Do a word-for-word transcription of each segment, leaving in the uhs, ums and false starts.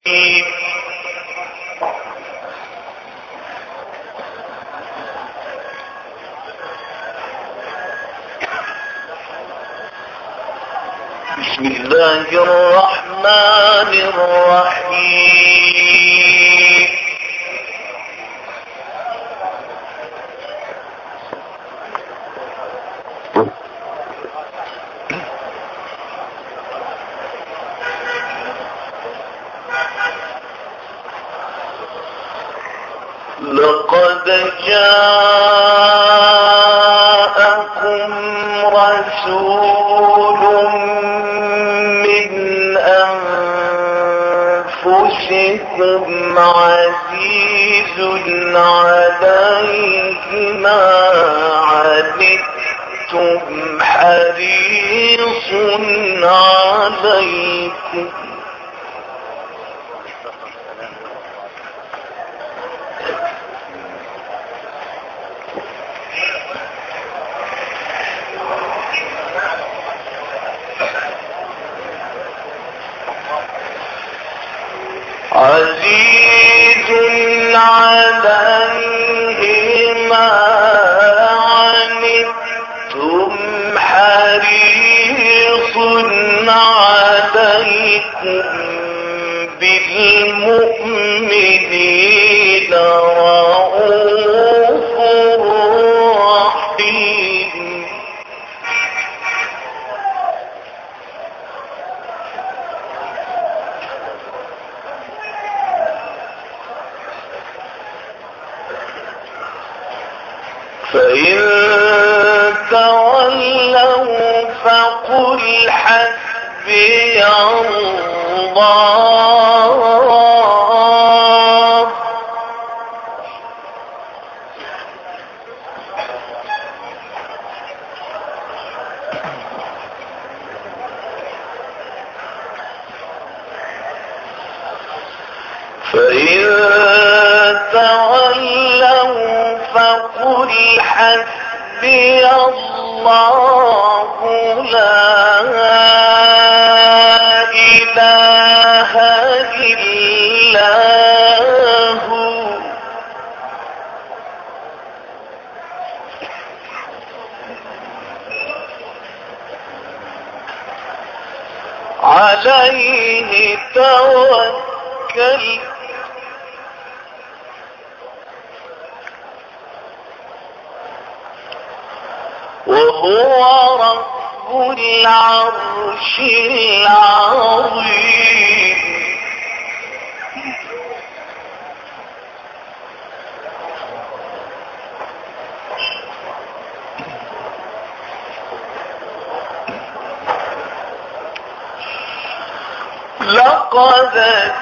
بسم الله الرحمن الرحيم. لقد جاءكم رسول من أنفسكم عزيز عليه ما عنتم حريص عليكم عزيز عليه ما عنتم حريص عليكم بالمؤمنين رؤوف رحيم. فإن تولوا فقل حسبي الله فإن تولوا فقل حسبي الله لا إله إلا هو عليه توكل وهو رب العرش العظيم. لقد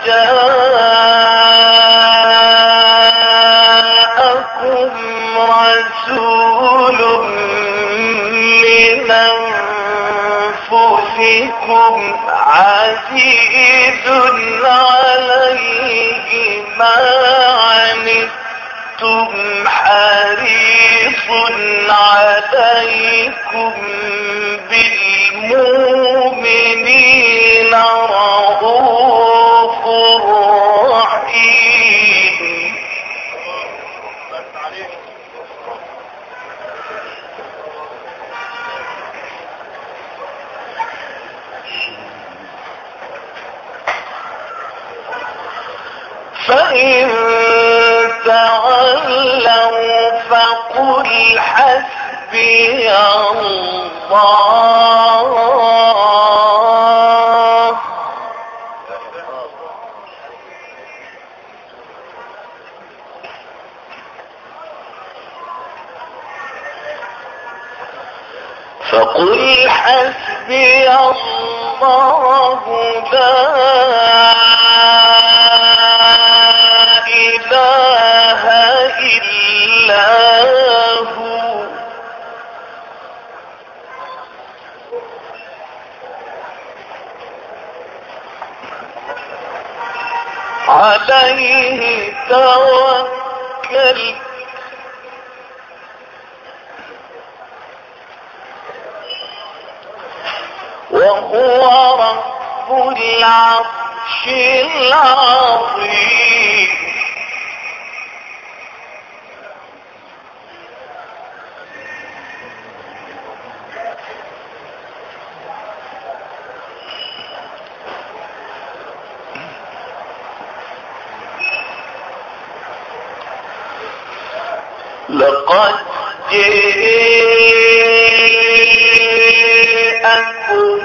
جاءكم رسول من أنفسكم عزيز عليه ما عنتم حريص عليكم بالمؤمنين رؤوف رحيم. فإن تولوا فقل حسبي الله فقل حسبي الله لا إله إلا هو عليه توكل وهو رب العرش العرش العظيم. لقد جاءكم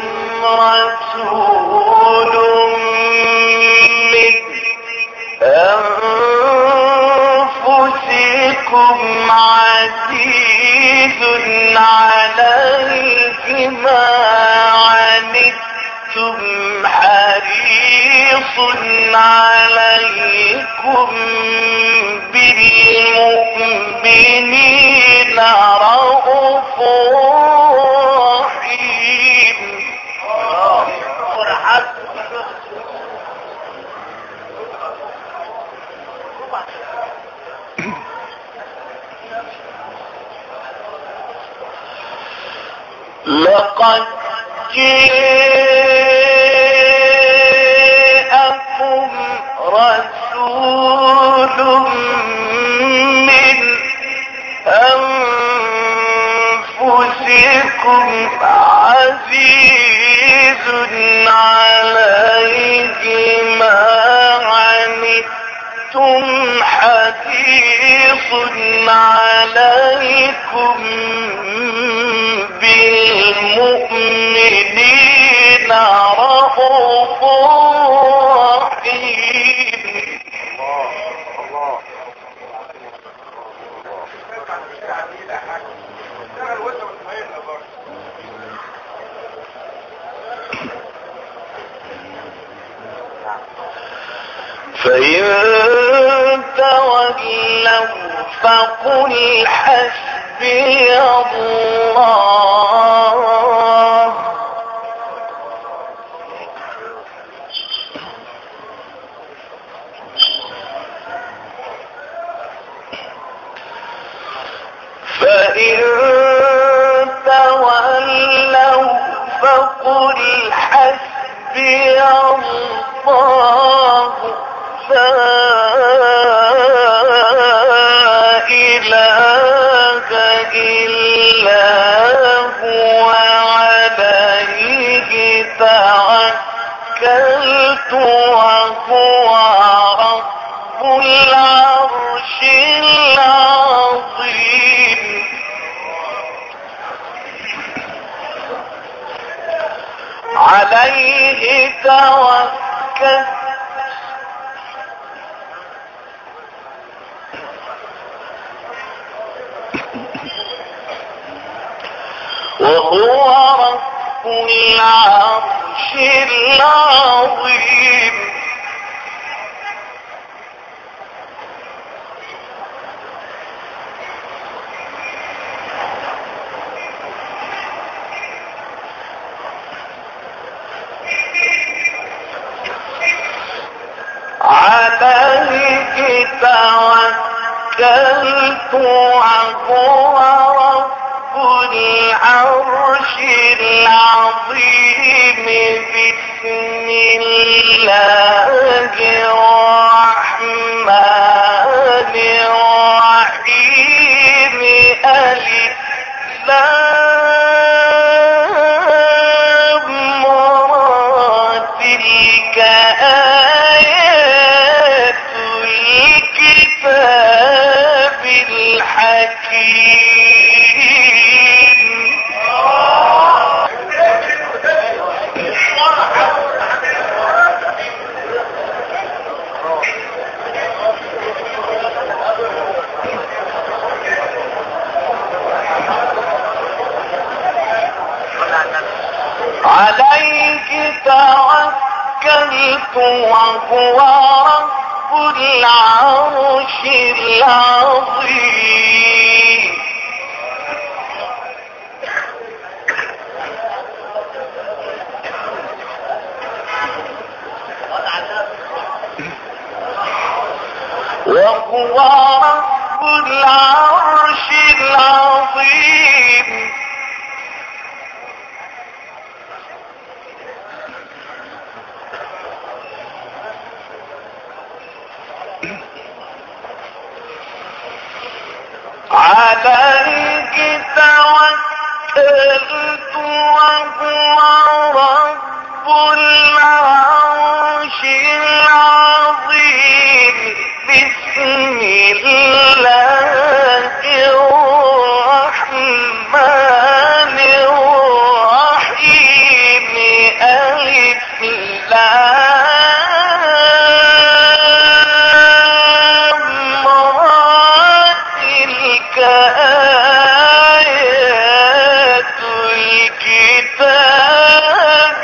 رسول من أنفسكم عزيز عليه ما عنتم حريص عليكم بالمؤمنين رؤوف رحيم. لقد جاءكم رسول من أنفسكم عزيز عليه ما عنتم حريص عليكم بالمؤمنين رؤوف رحيم. فإن تولوا فقل حسبي الله فإن تولوا فقل حسبي الله لا إله إلا هو عليه توكلت وهو رب العرش العظيم. عليه توكلت وهو رب العرش العظيم. عليه توكلت وهو رب العرش العظيم. بسم الله الرحمن الرحيم. ألف لام را تلك آيات الكتاب الحكيم. عليه توكلت وهو رب العرش العظيم. وهو رب العرش العظيم. عليك توكلت وهو رب العرش العظيم. بسم الله الرحمن الرحيم. ألف لام را. تلك آيات الكتاب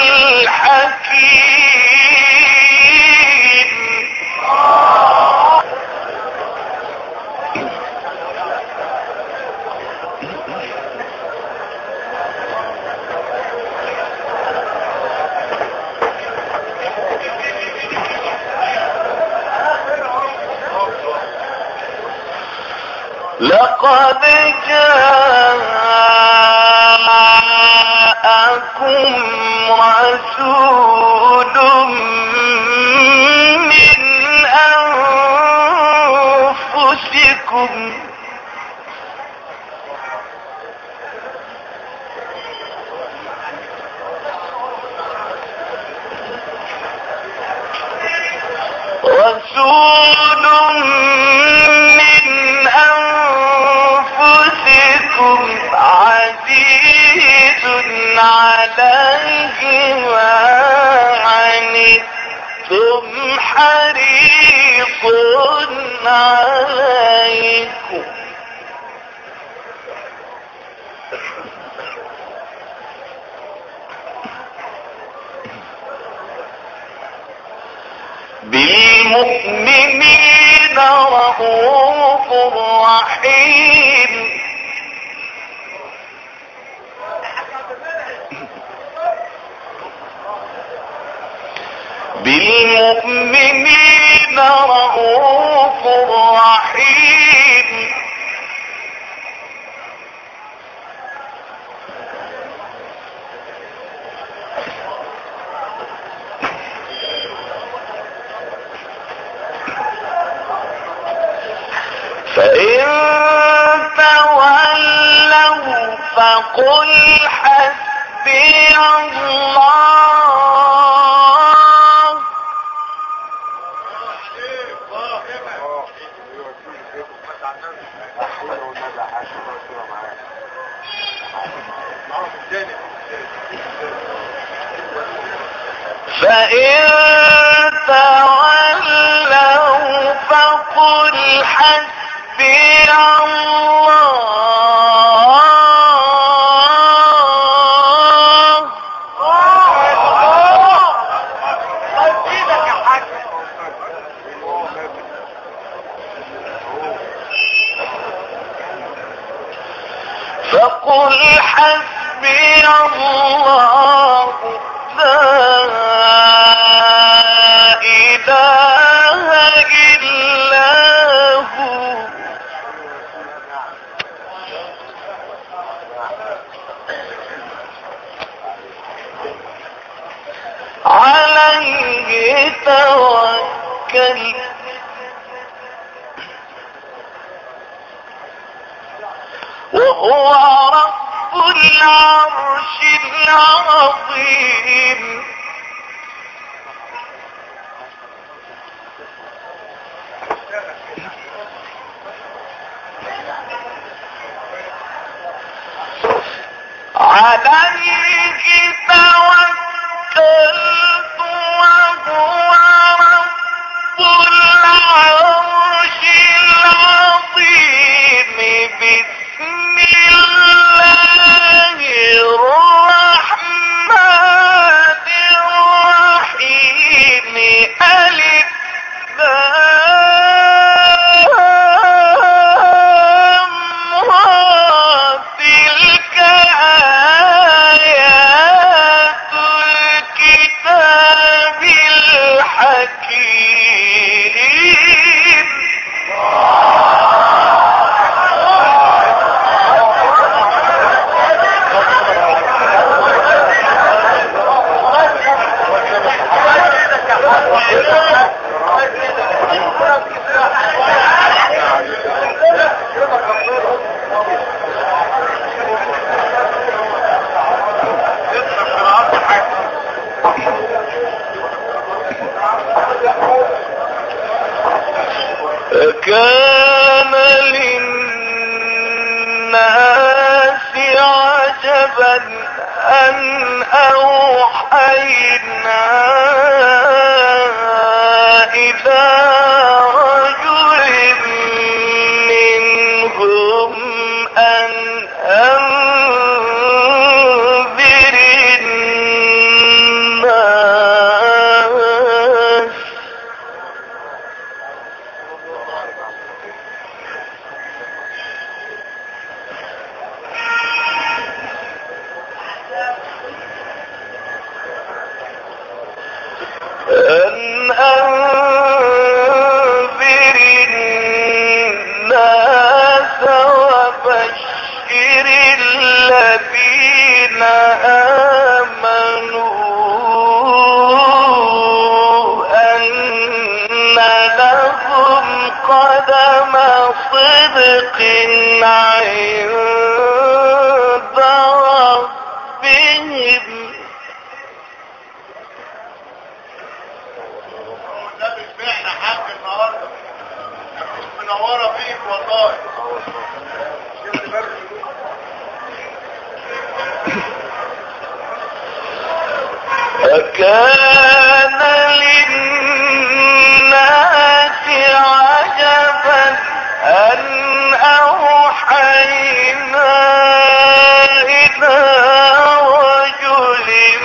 الحكيم. لقد جاءكم رسول من أنفسكم رسول من أنفسكم عزيز عليه ما عنتم حريص عليكم بالمؤمنين رؤوف رحيم. بالمؤمنين رؤوف رحيم. فإن تولوا فقل حسبي الله. فإن تولوا فقل حسبي الله. فقل حسبي الله لا إله إلا هو. عليه توكل وهو رب العرش العظيم. عليه توكلت وهو رب العرش العظيم. بسم الله الرحمن الرحيم. ألف لام را. تلك آيات الكتاب أكان للناس عجبا أن أوحينا إلى رجل منهم أن أنذر الناس أن أنذر الناس وبشر الذين آمنوا أن لهم قدم صدق عند ربهم. النبي سمعنا حق النهارده منوره فيك والله. أكان للناس عجبا أن أوحينا إلى رجل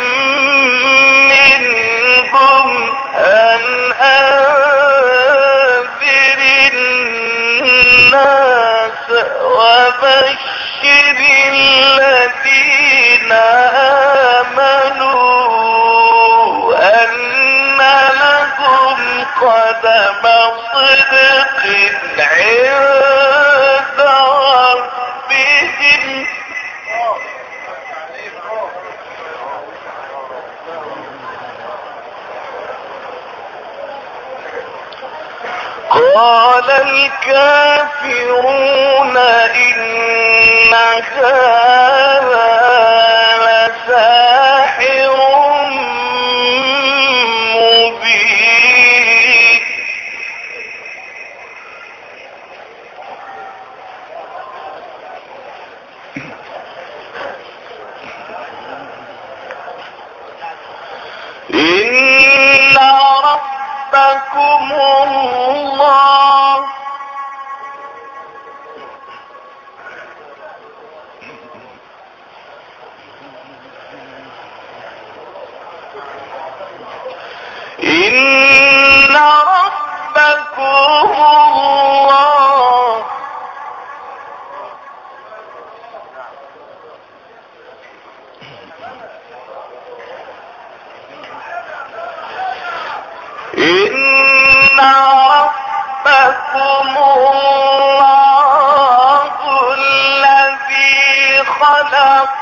منهم أن أنذر الناس وبشر الذين آمنوا أن لهم قدم صدق عند ربهم. قال الكافرون إن هذا لساحر مبين. إن ربكم الله إن ربكم الله إن ربكم الله الذي خلق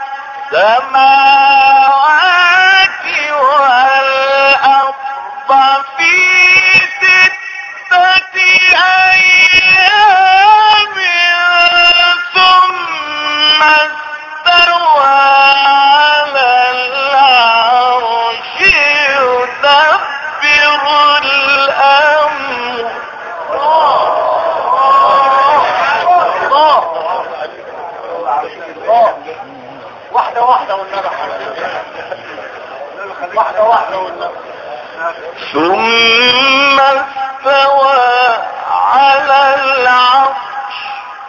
السماوات والأرض في ستة أيام ثم استوى على العرش يدبر الأمر. واحدة واحدة والنبي واحدة واحدة والنبي. ثم استوى على العرش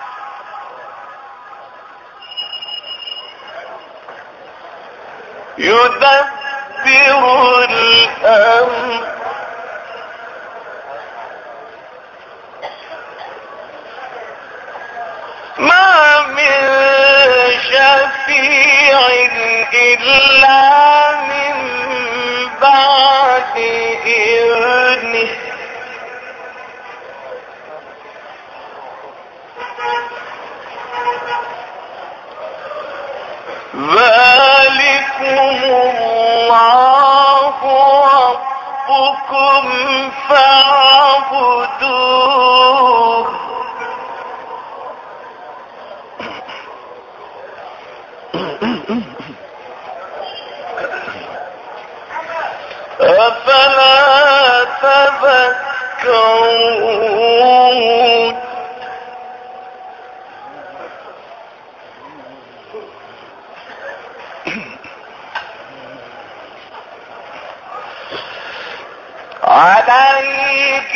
يدبر الأمر ما من شفيع إلا من بعد إذنه ذلكم الله ربكم فاعبدوه أفلا تذكرون. عليك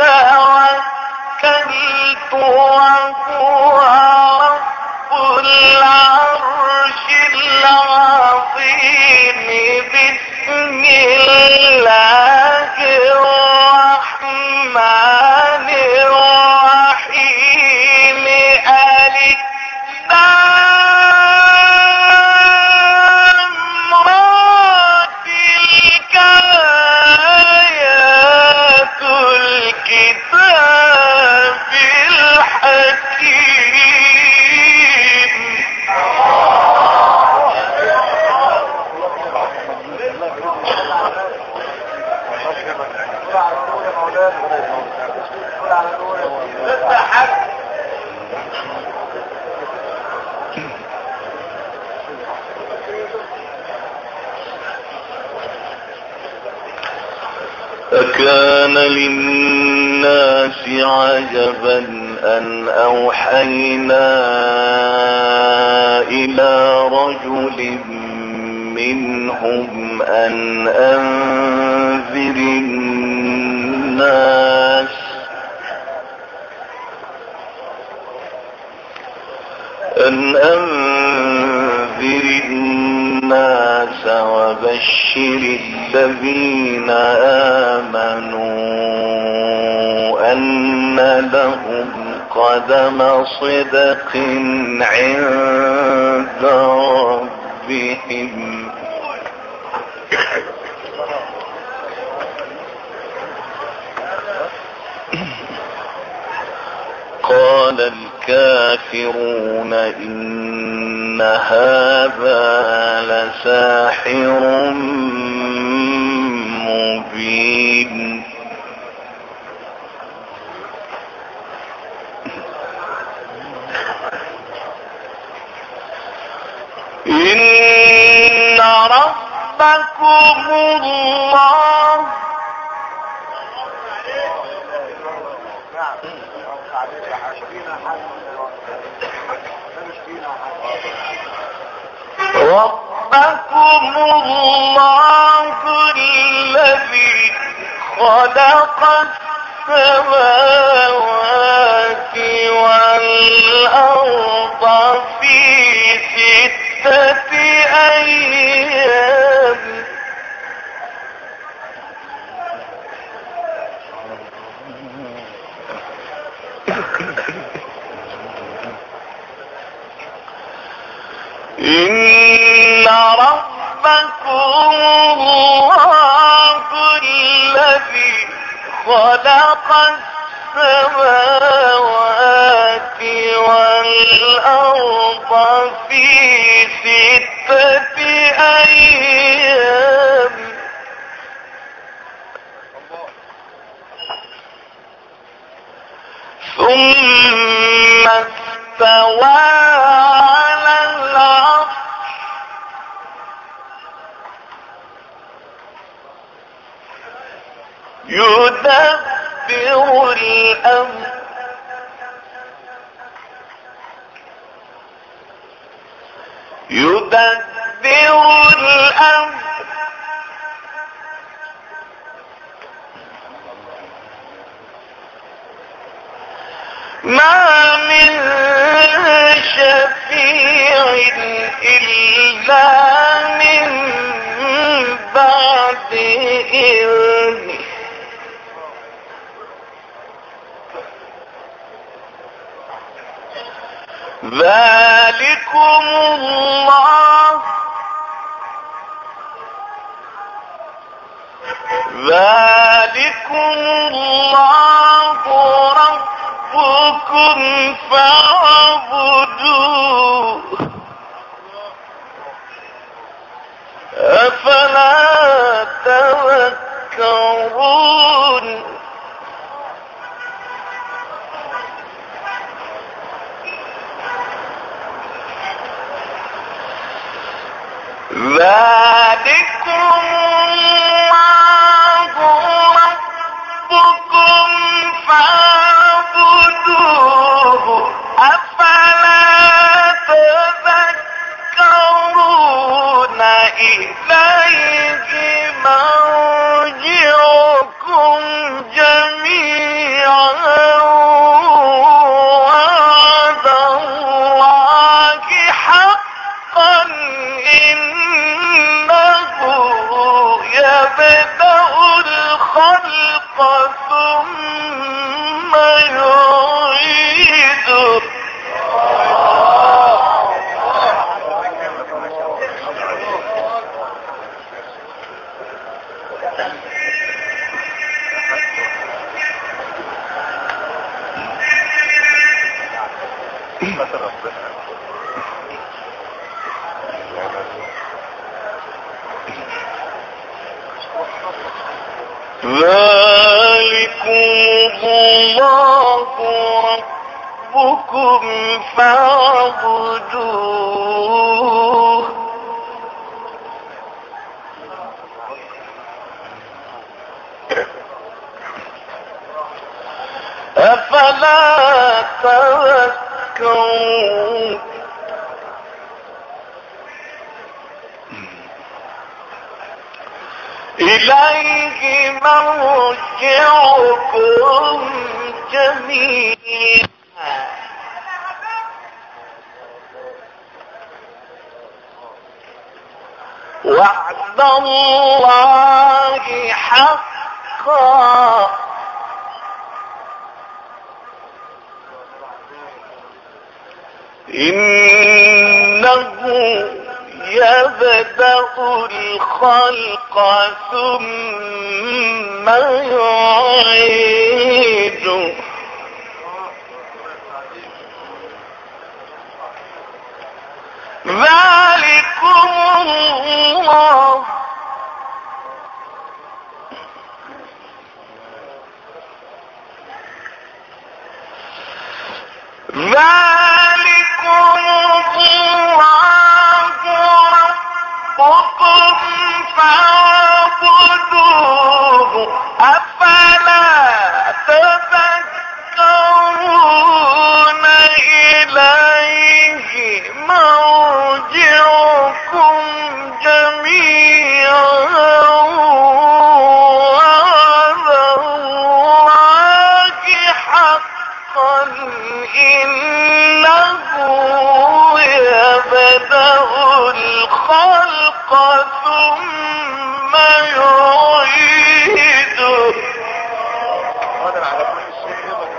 توكلت وهو رب العرش العظيم. بسم الله الرحمن الرحيم. ألف لام را. تلك آيات الكتاب الحكيم. أكان للناس عجبا أن أوحينا إلى رجل منهم أن أنذر الناس أن أنذر الناس وبشر الذين آمنوا أن لهم قدم صدق عند ربهم. قال الكافرون إن هذا لساحر مبين. إن ربكم الله ربكم الله الذي خلق السماوات والأرض في ستة أيام إن ربكم الله الذي خلق السماوات والأرض في ستة أيام ثم استوى على العرش يدبر الأمر يدبر الأمر ما من شفيع إلا من بعد إذنه ذلكم الله ذلكم الله ربكم فاعبدوه أفلا تذكرون ذلكم الله ربكم فاعبدوه أفلا تذكرون إليه مرجعكم ثم يعيده. ذلكم الله ربكم فاعبدوه أفلا تذكرون. إليه مرجعكم جميعا وعد الله حقا إنه يبدأ الخلق ثم يعيده. ذلكم الله ذلكم الله ربكم فاعبدوه أفلا تذكرون. إليه مرجعكم جميعا وعد الله حقا إنه يبدأ الخلق ثم يعيده. قادر على كل شيء.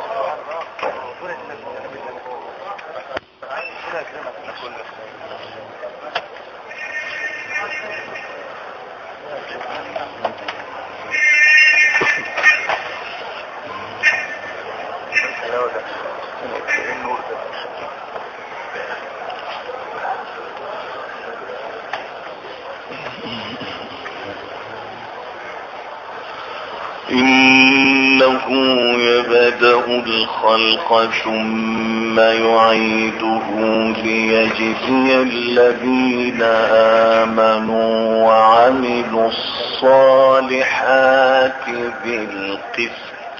إنه يبدأ الخلق ثم يعيده ليجزي الذين آمنوا وعملوا الصالحات بالقسط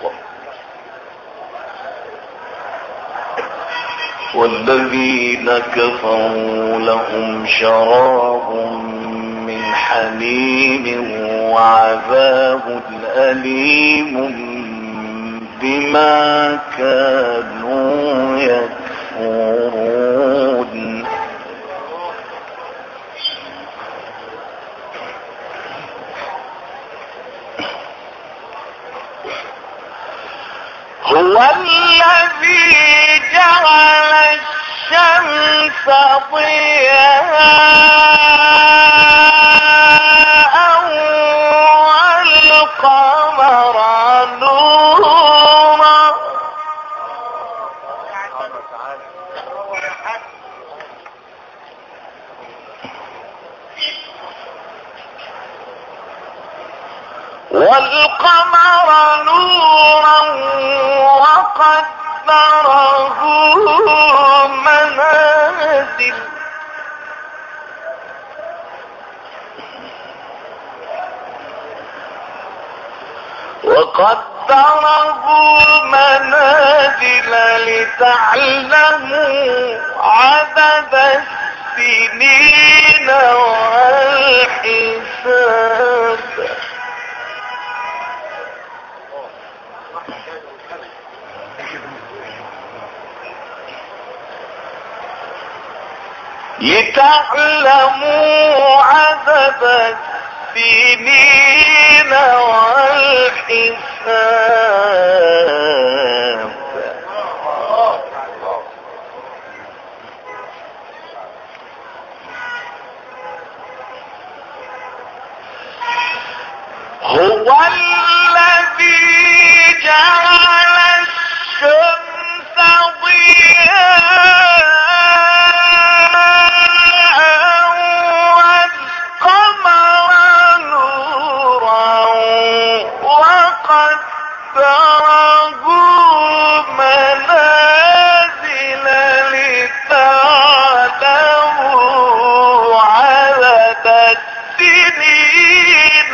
والذين كفروا لهم شراب من حميم وعذاب أليم بما كانوا يكفرون. هو الذي جعل الشمس ضياء والقمر نورا والقمر نورا وقدره منازل وقدره منازل لتعلموا عدد السنين والحساب لتعلموا عدد السنين والحساب الحساب. هو الذي جعل الشمس ضياء والقمر نورا وقدره منازل لتعلموا عدد السنين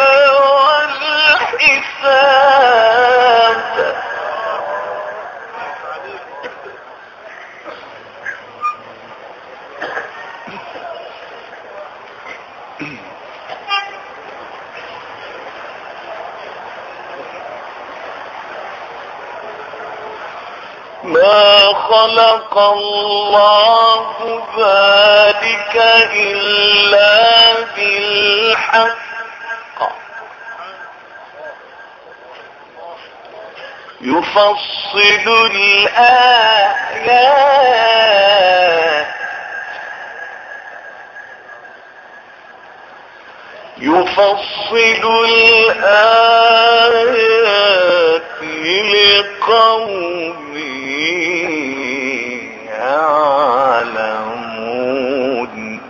والحساب. ما خلق الله ذلك إلا بالحق يفصل الآيات يفصل الآيات لقوم يعلمون.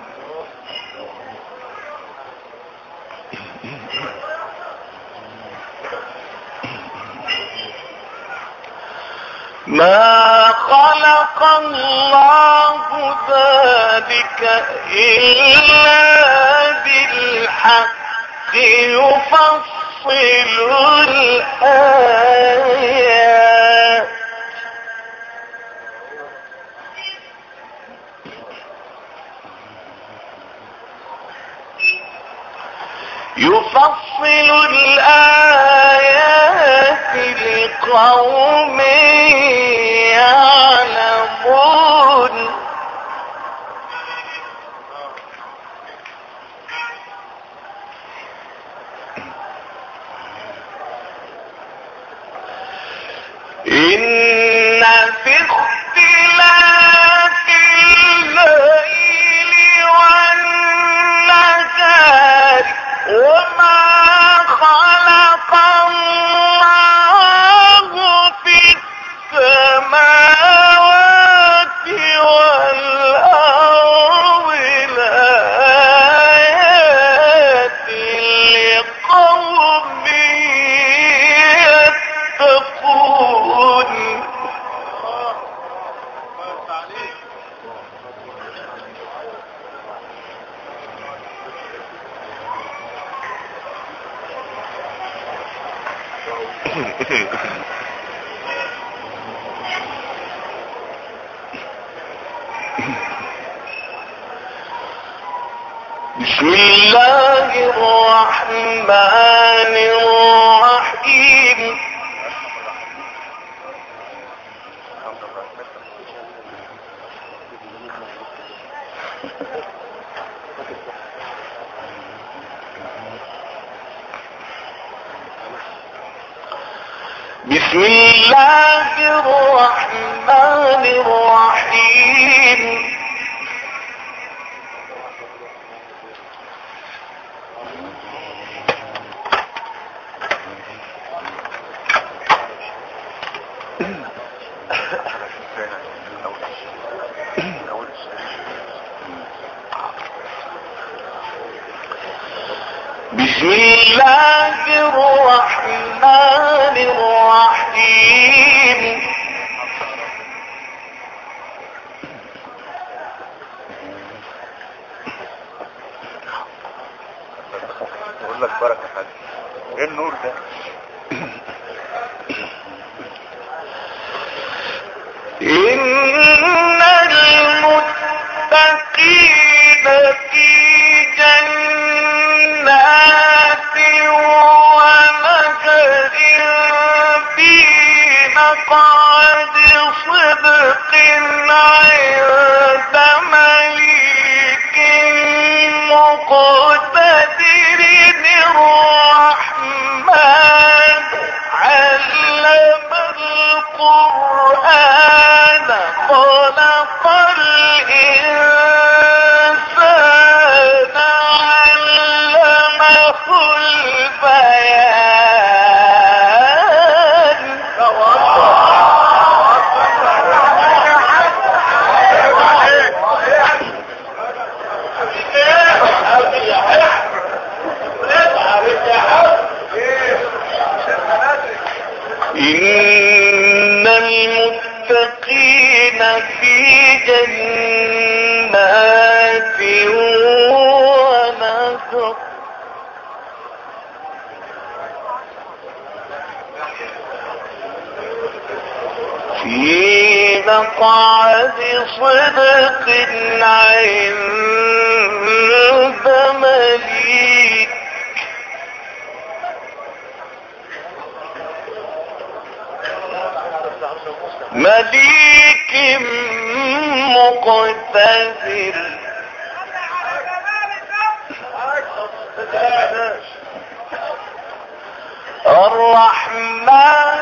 ما خلق الله ذلك إلا بالحق يفصل الآيات يفصل الآيات لقوم يعلمون. إن في اختلاف الليل والنهار وما خلق الله في السماوات والأرض لآيات لقوم يتقون. بسم الله الرحمن الرحيم. بسم الله الرحمن الرحيم. بسم الله الرحمن الرحيم. بقول لك بركة حاجة. ايه النور ده؟ إن المتقين في جنات ونهر في مقعد صدق عند مليك مقتدر الرحمن إن المتقين في جنات ونهر في مقعد صدق عند مليك مليك مقتدر الرحمن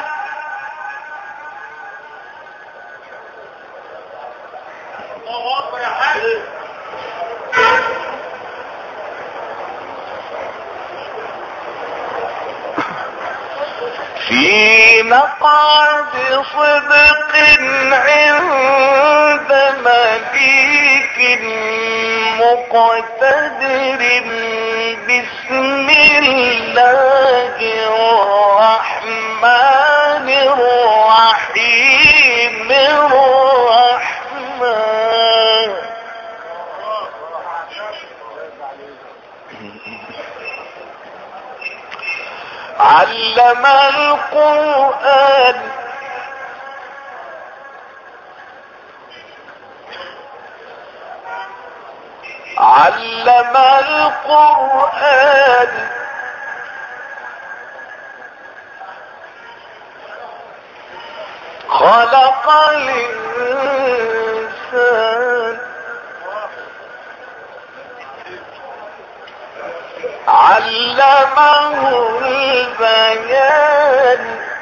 في مقعد صدق عند مليك مقتدر بسم الله الرحمن الرحيم الرحمن علم القرآن علم القرآن خلق الإنسان علمه البيان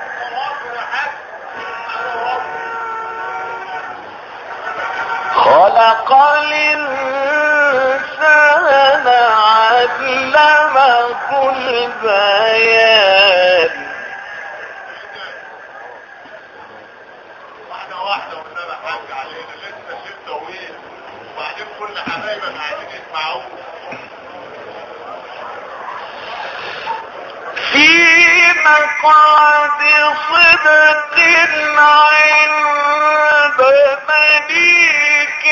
خلق الإنسان علمه البيان واحدة واحدة والنبي حاج علينا لسه شيء طويل وبعدين كل حبايبك قاعدين يسمعوه في مقعد صدق عند مليك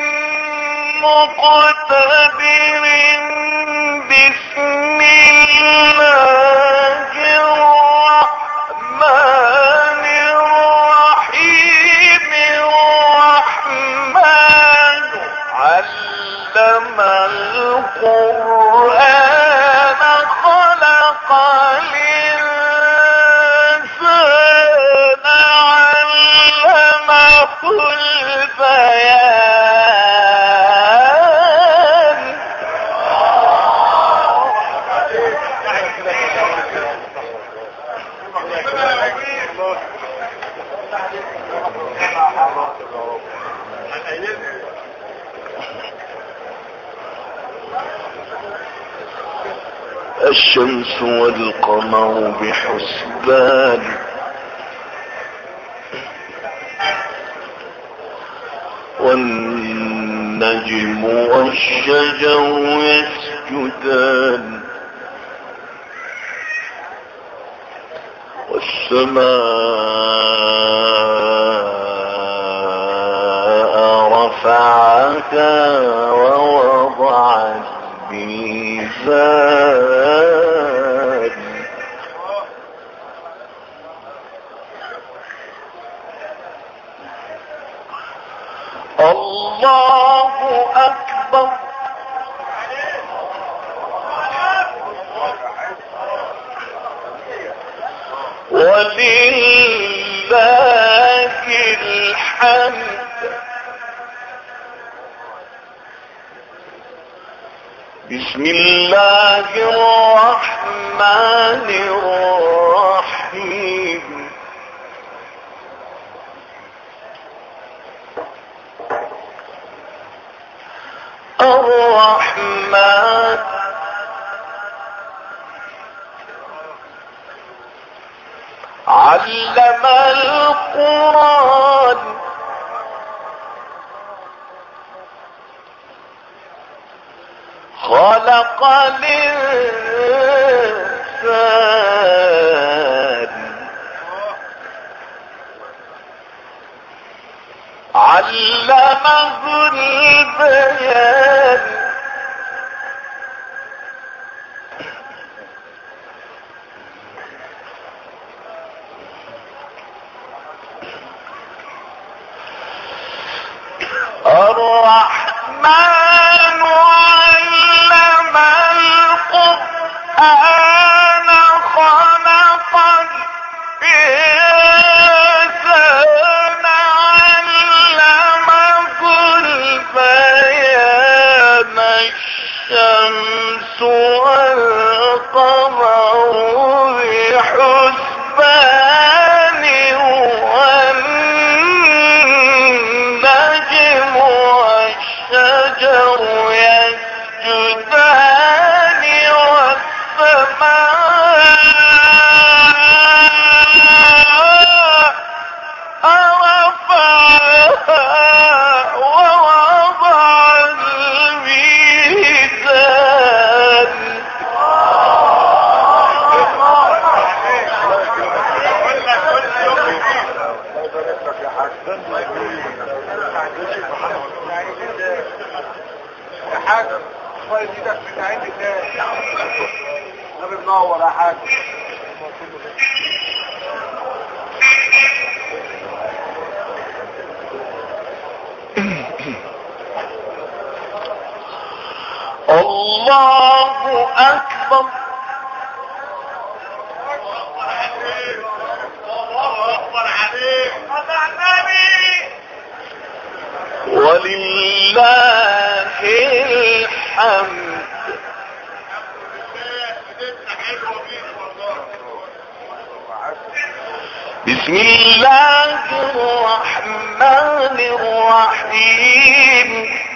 مقتدر بسم الله الرحمن الرحيم الرحمن علم القرآن خلق الإنسان علمه البيان الشمس والقمر بحسبان والنجم والشجر يسجدان والسماء رفعها ووضع الميزان الله أكبر ولله الحمد بسم الله الرحمن الرحيم الرحمن علم القرآن خلق الإنسان علمه البيان الرحمن علم القرآن خلق الإنسان علمه البيان الشمس والقمر بحسبان والنجم والشجر يسجدان والسماء رفعها ووضع الميزان يا حاج الله يزيدك من عند الله نبي منور يا حاج الله أكبر ولله الحمد. بسم الله الرحمن الرحيم.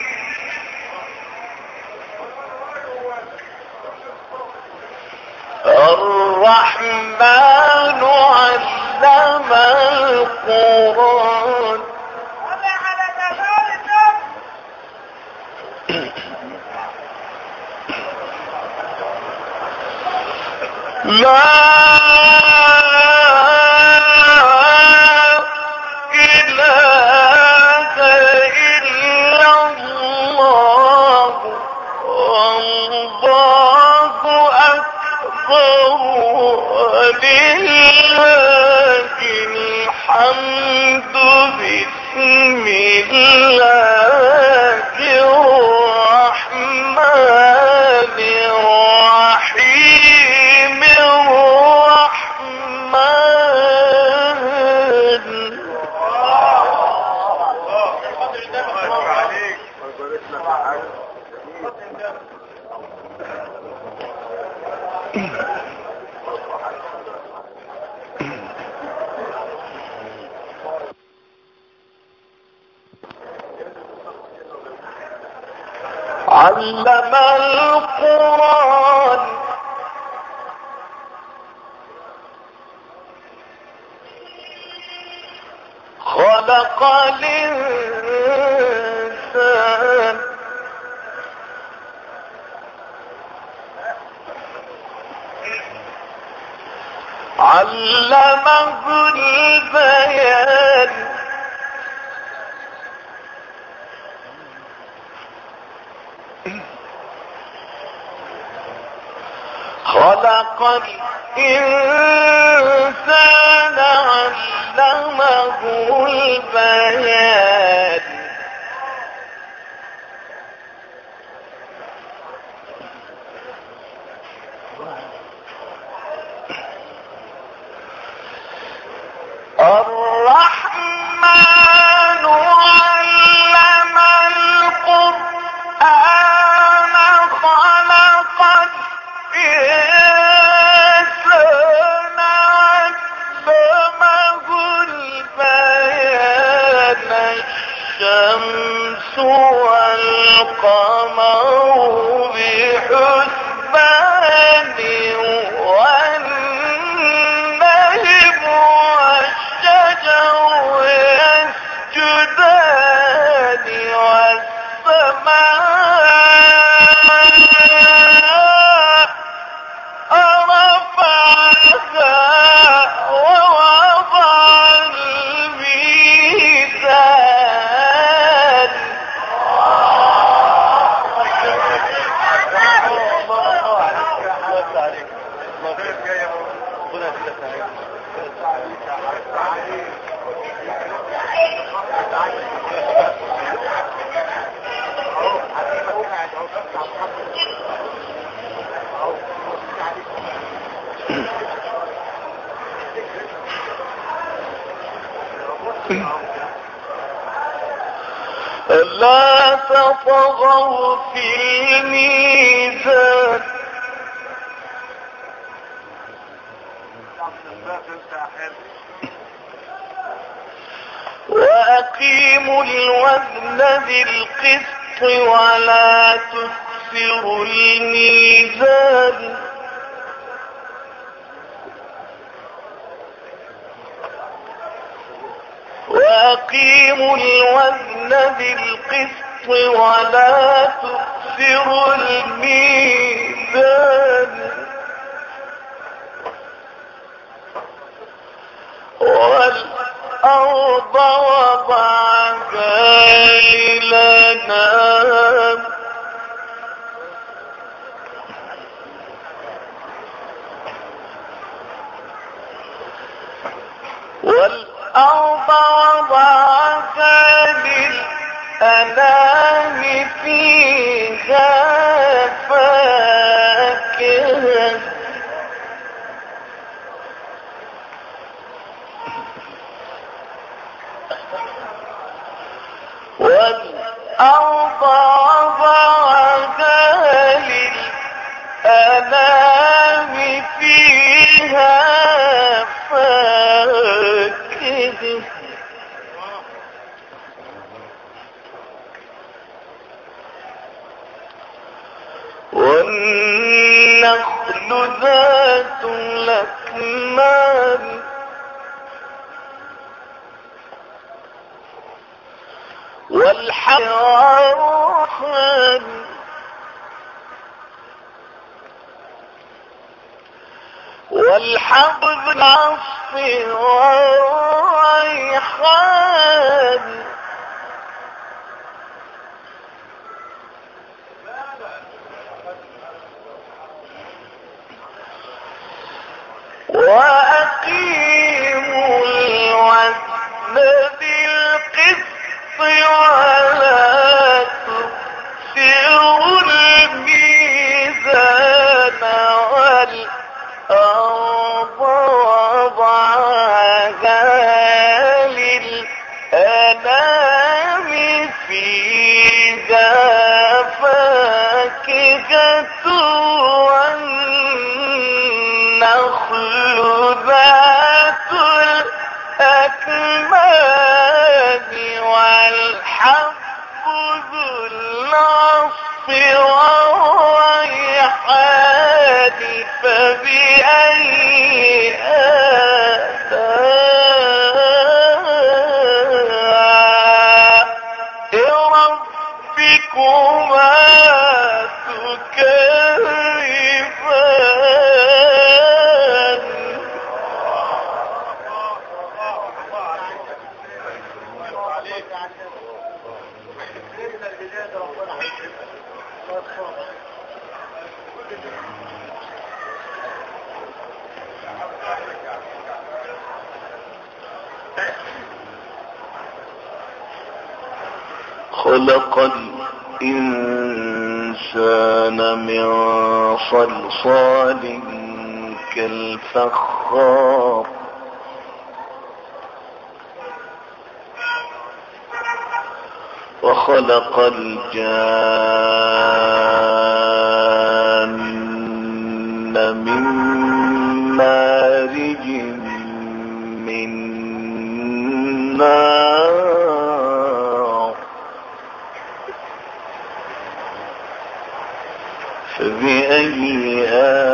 الرحمن علم القرآن لا إله إلا الله والله أكبر ولله الحمد. بسم الله الرحمن الرحيم. الرحمن علم القرآن خلق الإنسان علمه البيان خلق الإنسان علمه البيان الرحمن علم القرآن خلق الإنسان علمه البيان الشمس والقمر بحسبان والنجم والشجر يسجدان والسماء رفعها ووضع الميزان لا تطغوا في الميزان وأقيموا الوزن بالقسط ولا تخسروا الميزان وأقيموا الوزن بالقسط ولا تخسروا الميزان والأرض وضعها للأنام والأرض وضعها للأنام فيها فاكهة والأرض وضعها للأنام فيها فاكهة والنخل ذات الأكمام والحيوان والحب العصف والريحان وأقيموا الوزن بالقسط ولا تخسروا الميزان والأرض وضعها للأنام فيها فاكهة والنخل ذات الأكمام والحب ذو العصف والريحان فبأي آلاء ربكما تكذبان خلق الإنسان من صلصال كالفخار وخلق الجان من مارج من نار فبأي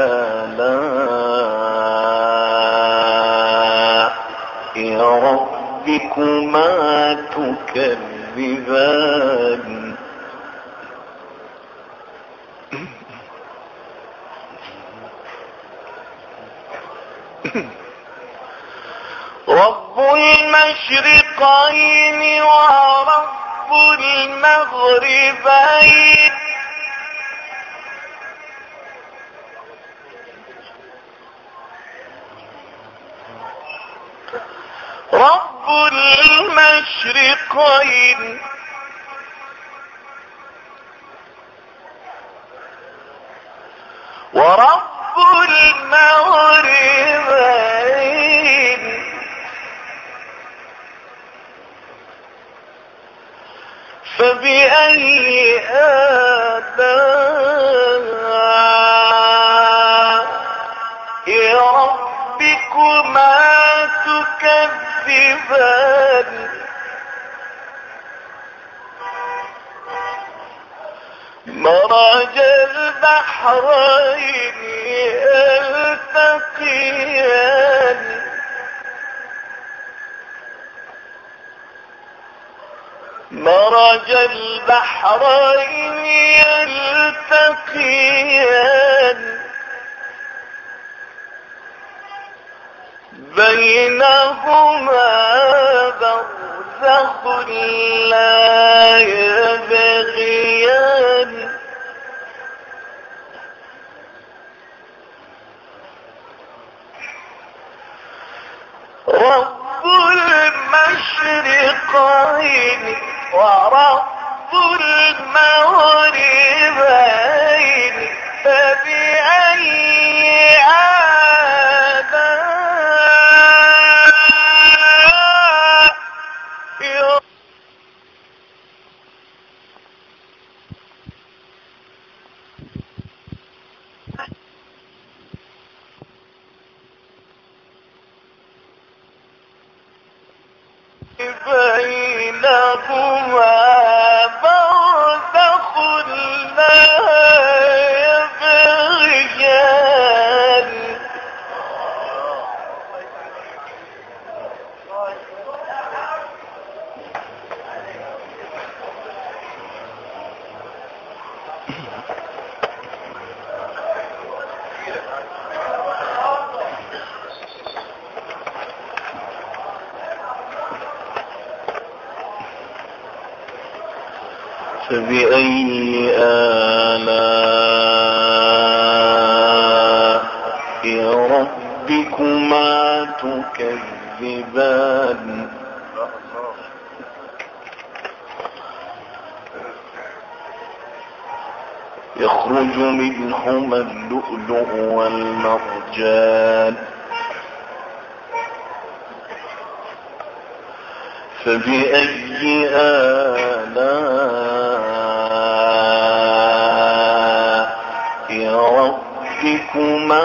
آلاء ربكما تكذبان رب المشرقين ورب المغربين رب المشرقين ورب المغربين فبأي آلاء ربكما تكذبان مرج البحرين يلتقيان مرج البحرين يلتقيان بينهما برزخ لا يبغيان رب المشرقين ورب المغربين فبأي آلاء بينهما برزخ لا يبغيان فبأي آلاء ربكما تكذبان يخرج منهما اللؤلؤ والمرجان فبأي آلاء ربكما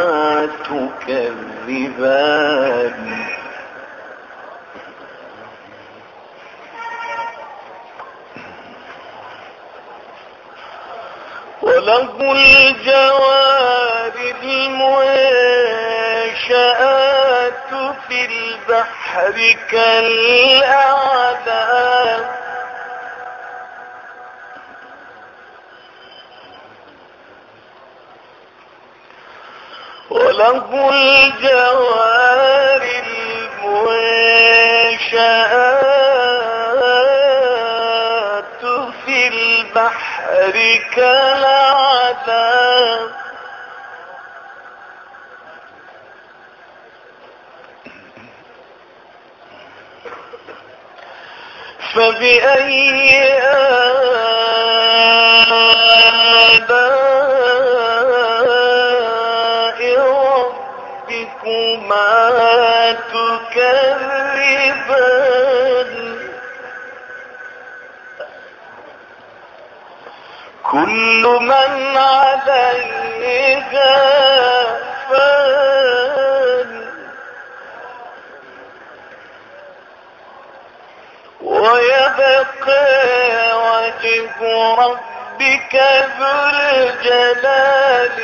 تكذبان وله الجوار المنشآت في البحر كالأعلام وله الجوار المنشآت في البحر كالأعلام فبأي آلاء ربكما تكذبان كل من عليها فان ويبقى وجه ربك ذو الجلال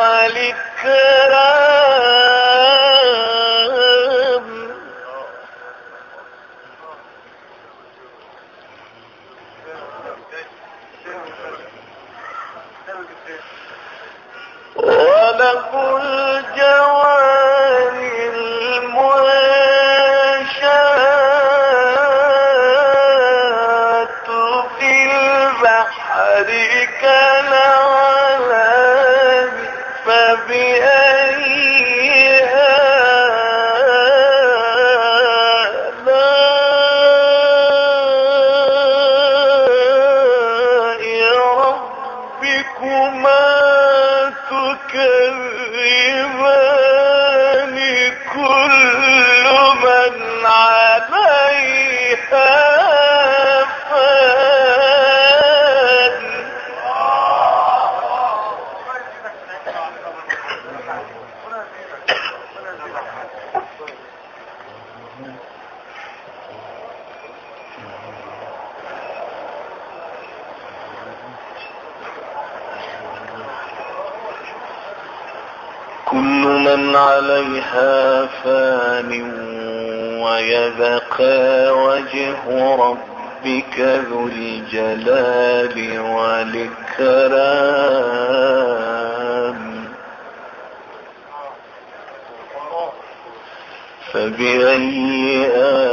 والإكرام وله الجوار المنشآت في البحر كالأعلام فبأي آلاء من عليها فان ويبقى وجه ربك ذو الجلال والإكرام فبأي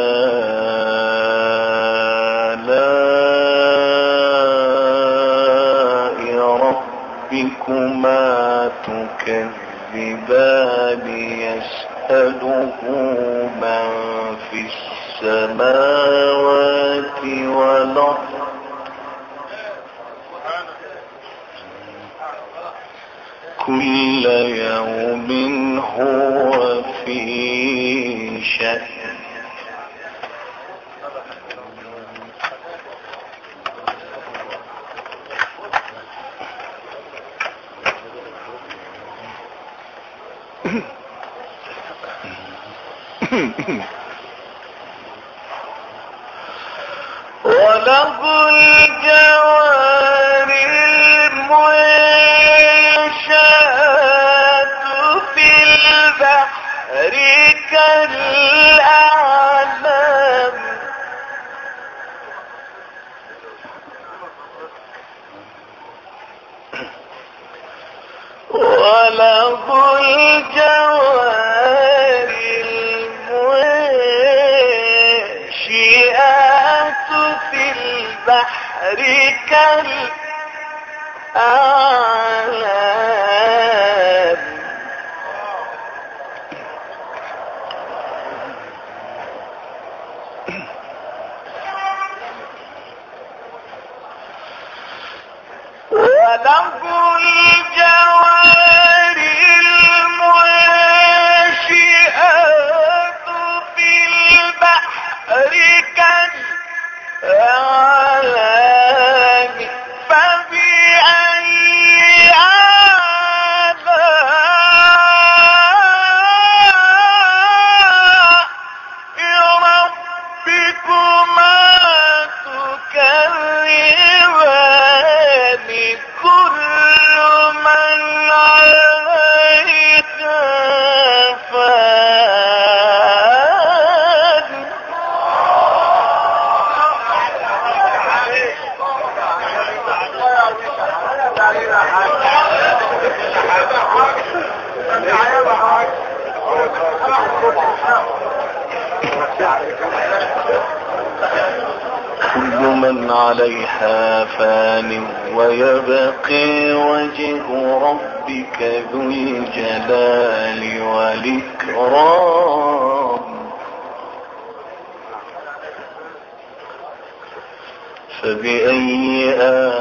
آلاء ربكما تكذبان يشهده من في السماوات والأرض كل يوم هو في شأن وله الجوار المنشآت في البحر كالأعلام وله الجوار المنشآت في البحر كالأعلام وله الجوار المنشآت في البحر كالأعلام فبأي آلاء ربكما تكذبان كل من عليها فان كل من عليها فان ويبقى وجه ربك ذو الجلال والإكرام فبأي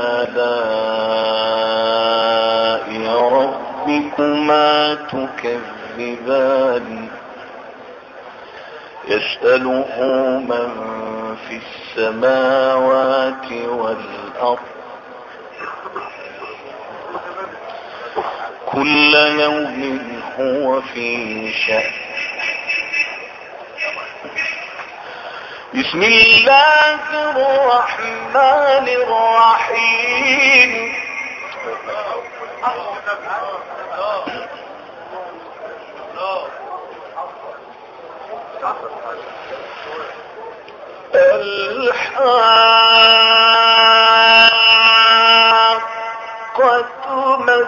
آلاء ربكما تكذبان يسأله من في السماوات والأرض كل يوم هو في شأن بسم الله الرحمن الرحيم الحاقة ما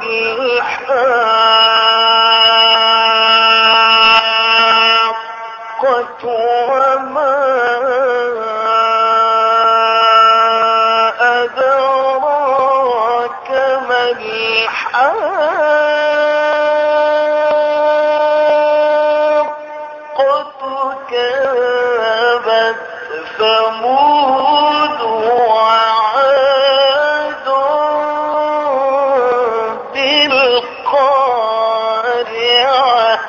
الحاقة وما أدراك ما الحاقة كذبت ثمود وعاد بالقارعة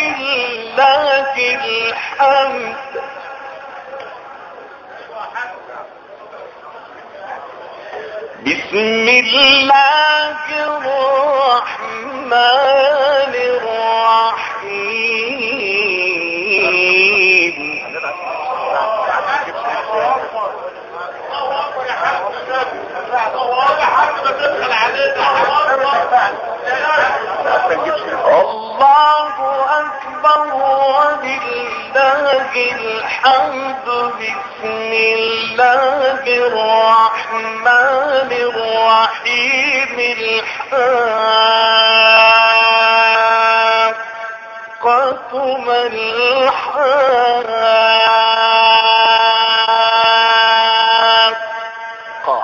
ولله الحمد. بسم الله الرحمن الرحيم. الله أكبر ولله الحمد. بسم الله الرحمن الرحيم. الحاقة ما الحاقة.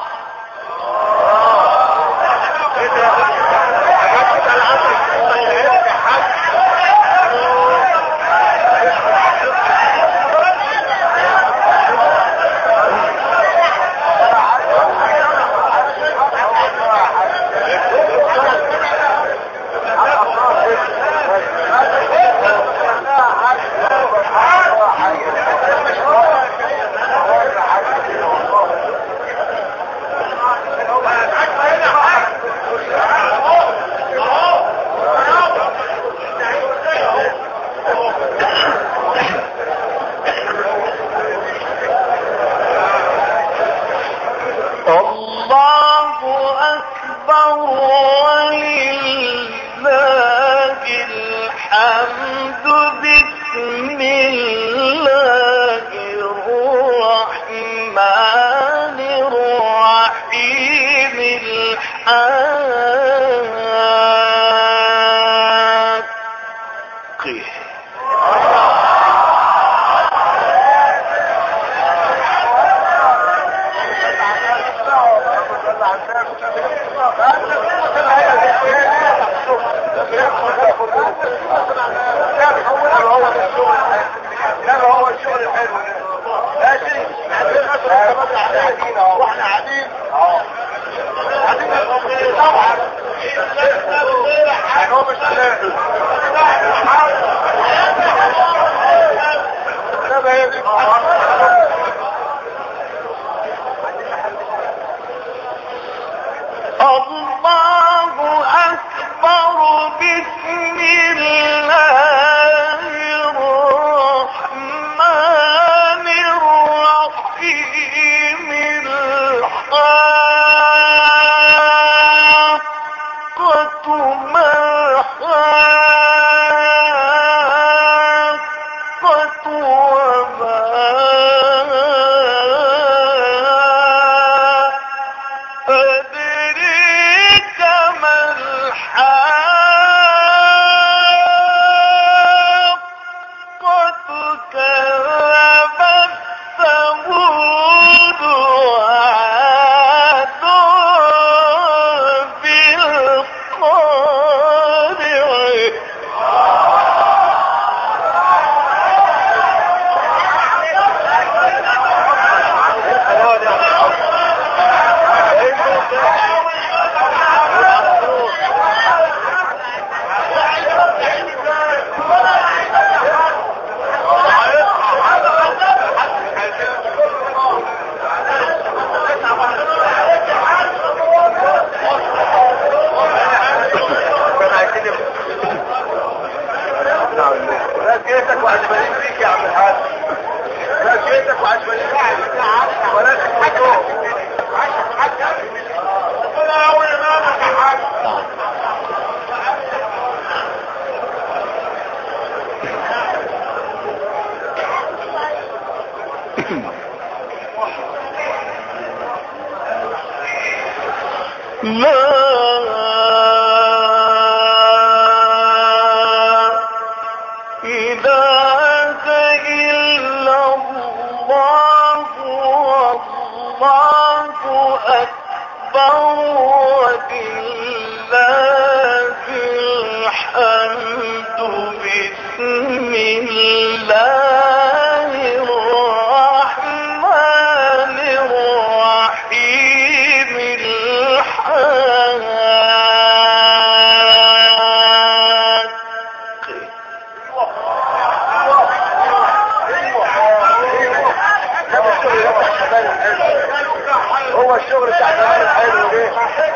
هو الشغل بتاع زمان الحلو ده.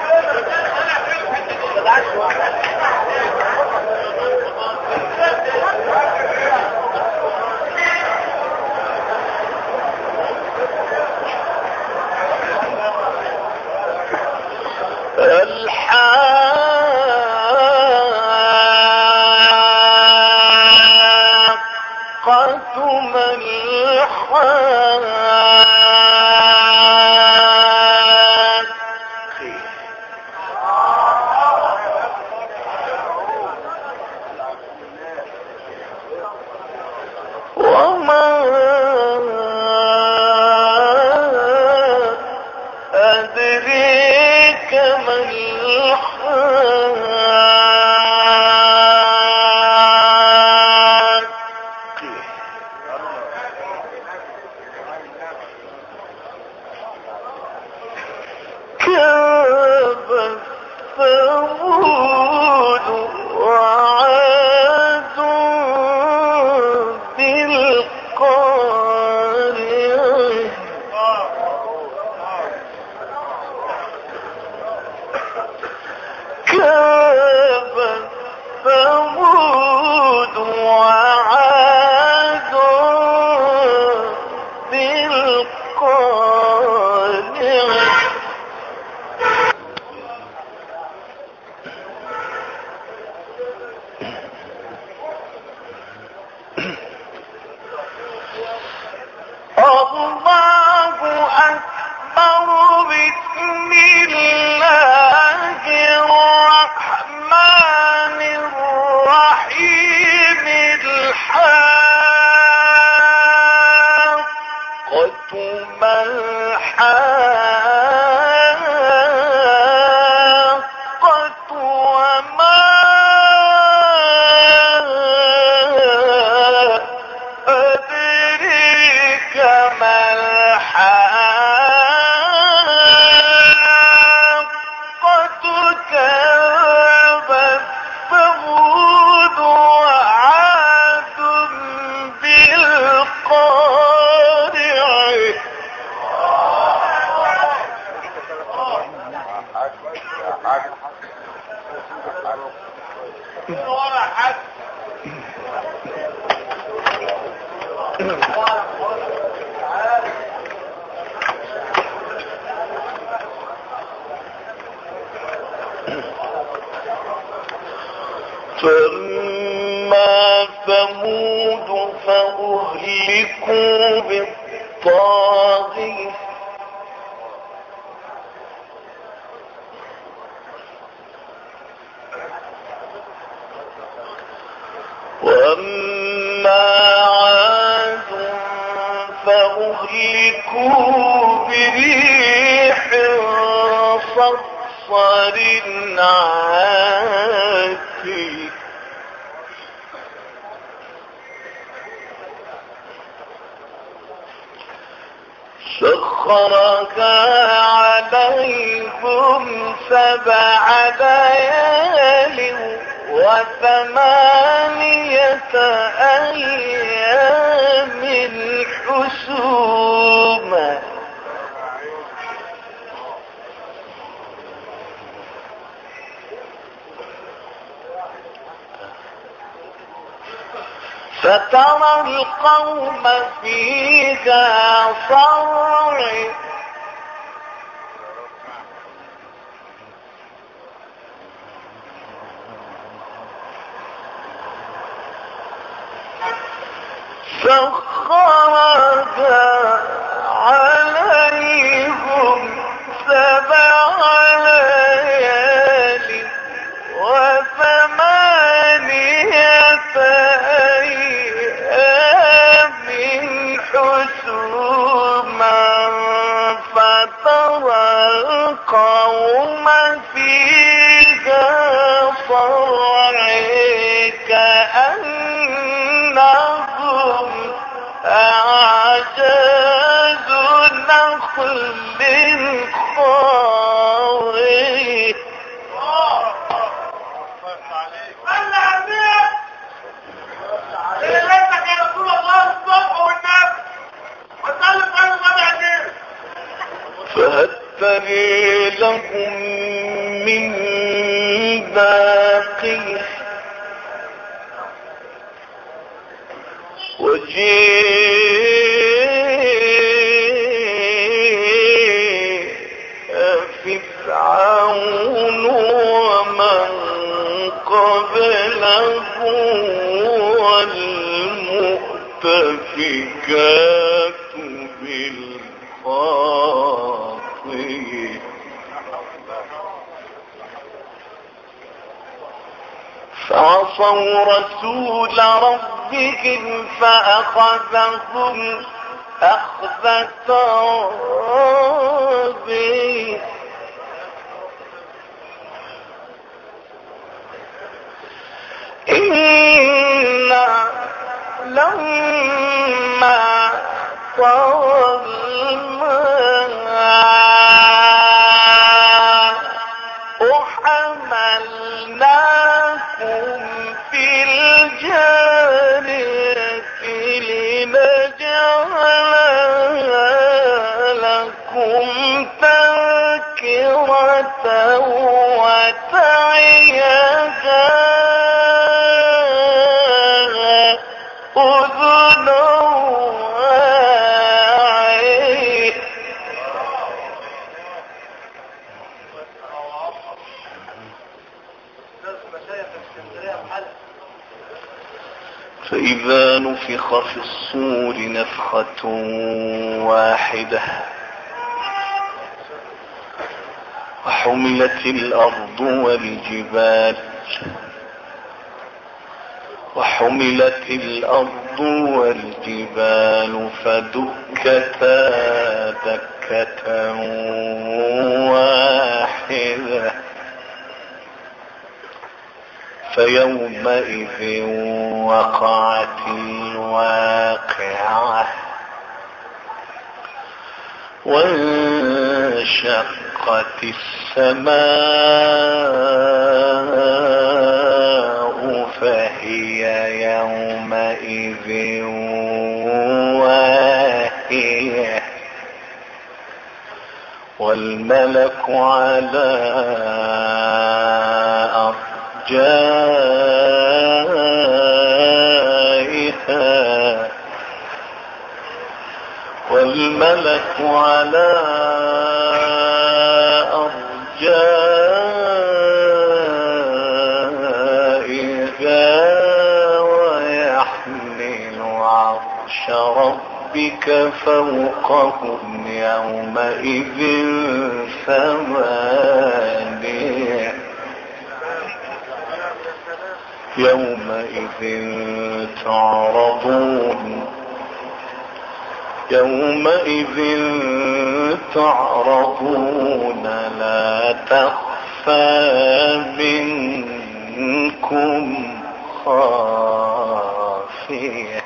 الحاقة ما الحاقة وما أدريك ما الحاقة كذبت ثمود وعاد بالقارعة كذبت ثمود وعاد بالقارعة الله أكبر بسم الله الرحمن الرحيم الحاقة ما الحاقة وما أدريك ما الحاقة كذبت ثمود وعاد بالقارعة فأما ثمود فأهلكوا بالطاغية وأما عاد فأهلكوا بريح صرصر عاتي سخرها عليهم سبع ليال وثمانية أيام حسوما فترى القوم فيها صرعى سخرها عليهم سبع ليال وثمانية أيام حسوما فترى القوم فيها صرعى كأنهم أعجاز نخل خاوي اللي لازمك يا رسول الله الصبح والنبي وسلم قلب ما بعدين عليكم من باقية وجيء فرعون ومن قبله والمؤتفكات بالخاطئة فعصوا رسول ربهم فأخذهم أخذة رابية إنا لما طغى الماء حملناكم في الجارية لنجعلها لكم تذكرة وتعيها أذن واعية. فإذا نفخ في الصور نفخة واحدة وحملت الأرض والجبال وحملت الأرض والجبال فدكتا دكة واحدة فيومئذ وقعت الواقعة وانشقت السماء فهي يومئذ واهية والملك على أرجائها والملك على أرجائها ويحمل عرش ربك فوقهم يومئذ ثمانية يومئذ تعرضون يومئذ تعرضون لا تخفى منكم خافية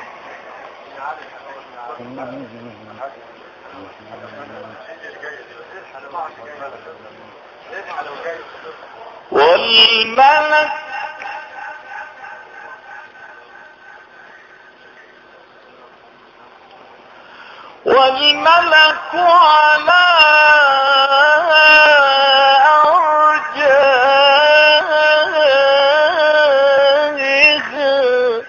والملك والملك على أرجائها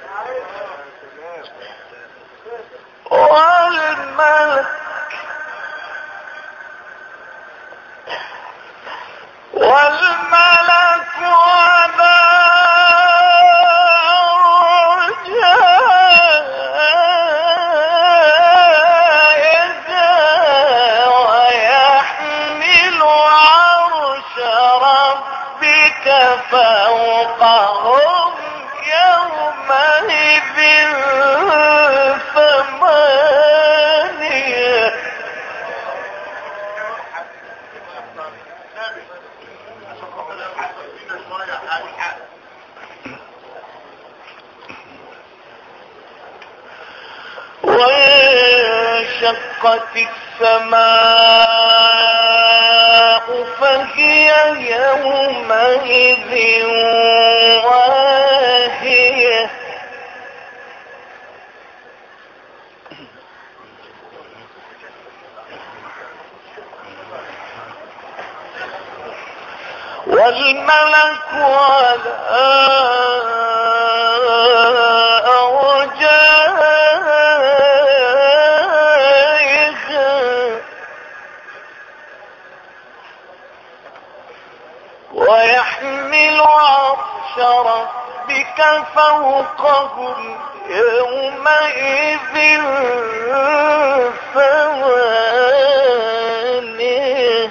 والملك والملك على فوقهم يومئذ ثمانية وانشقت السماء فهي يومئذ واهية والملك على أرجائها ويحمل عرش ربك فوقهم يومئذ ثمانية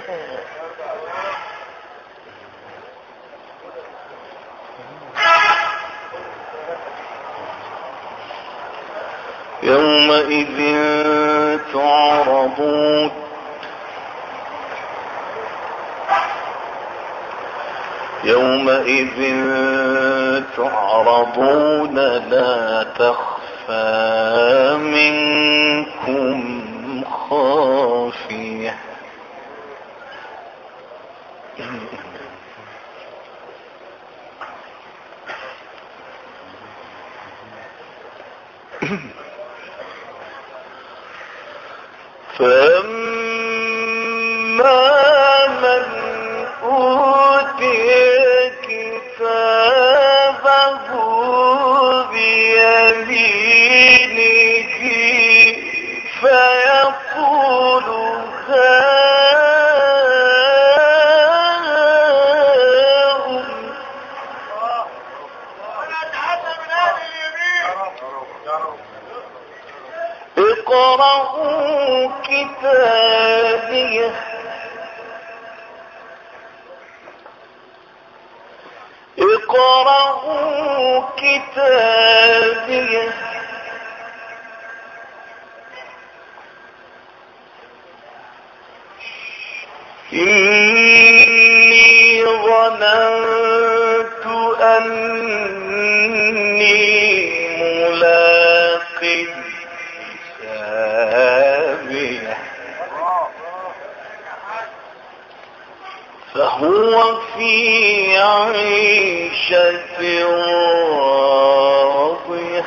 يومئذ تعرضون يومئذ تعرضون لا تخفى منكم خافية فأما من أوتي كتابه بيمينه فيقول هاؤم اقرءوا كتابيه اقرءوا كتابيه إني ظننت أني ملاق حسابيه فهو في عيشة راضية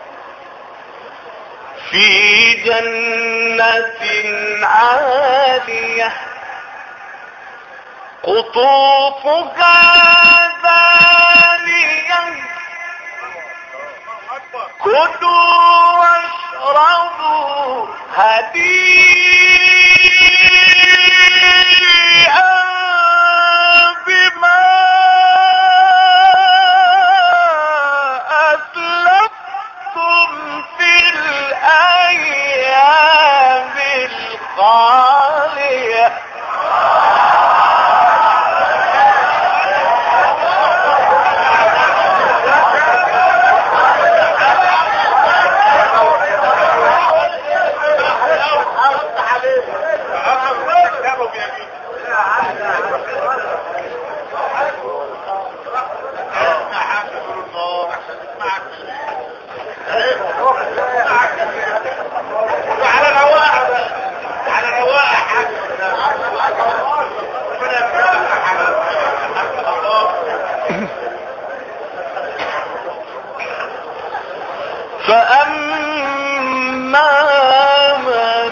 في جنة عالية قطوفها دانية كلوا واشربوا هنيئا بما أسلفتم في الأيام الخالية على رواقع على رواقع فأما من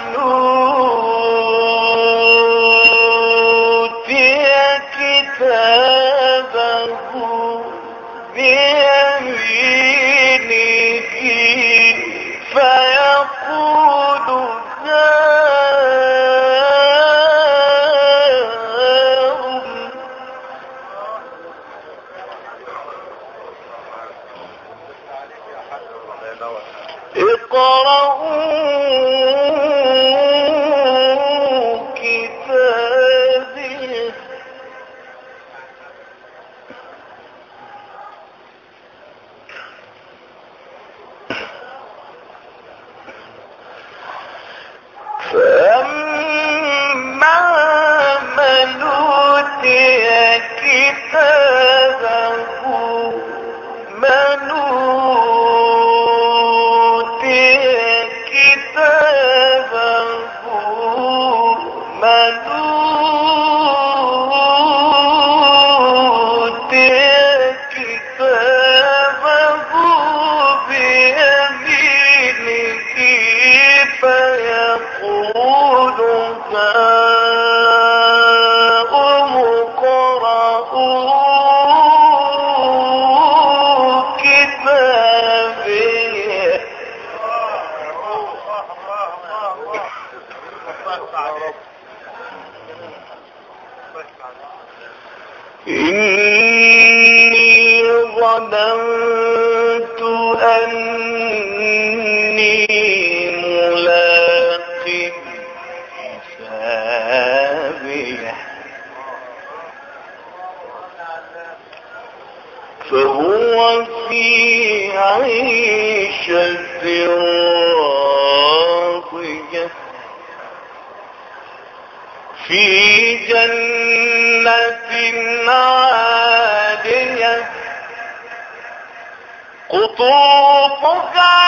أوتي كتابه بيمينه فيقول هاؤم اقرءوا كتابيه فأما من أوتي كتابه من أوتي كتابه من أوتي كتابه بيمينه فيقول هاؤم اقرءوا ظننت أني ملاق حسابيه فهو في عيشة راضية في جنة عالية قطوفها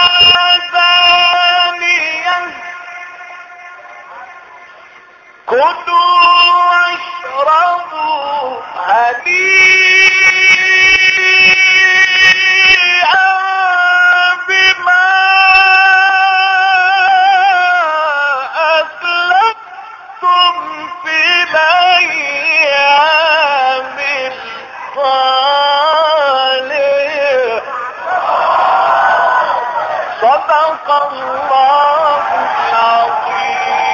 دانية كلوا واشربوا هنيئا بما أسلفتم في الأيام الخالية صدق الله العظيم.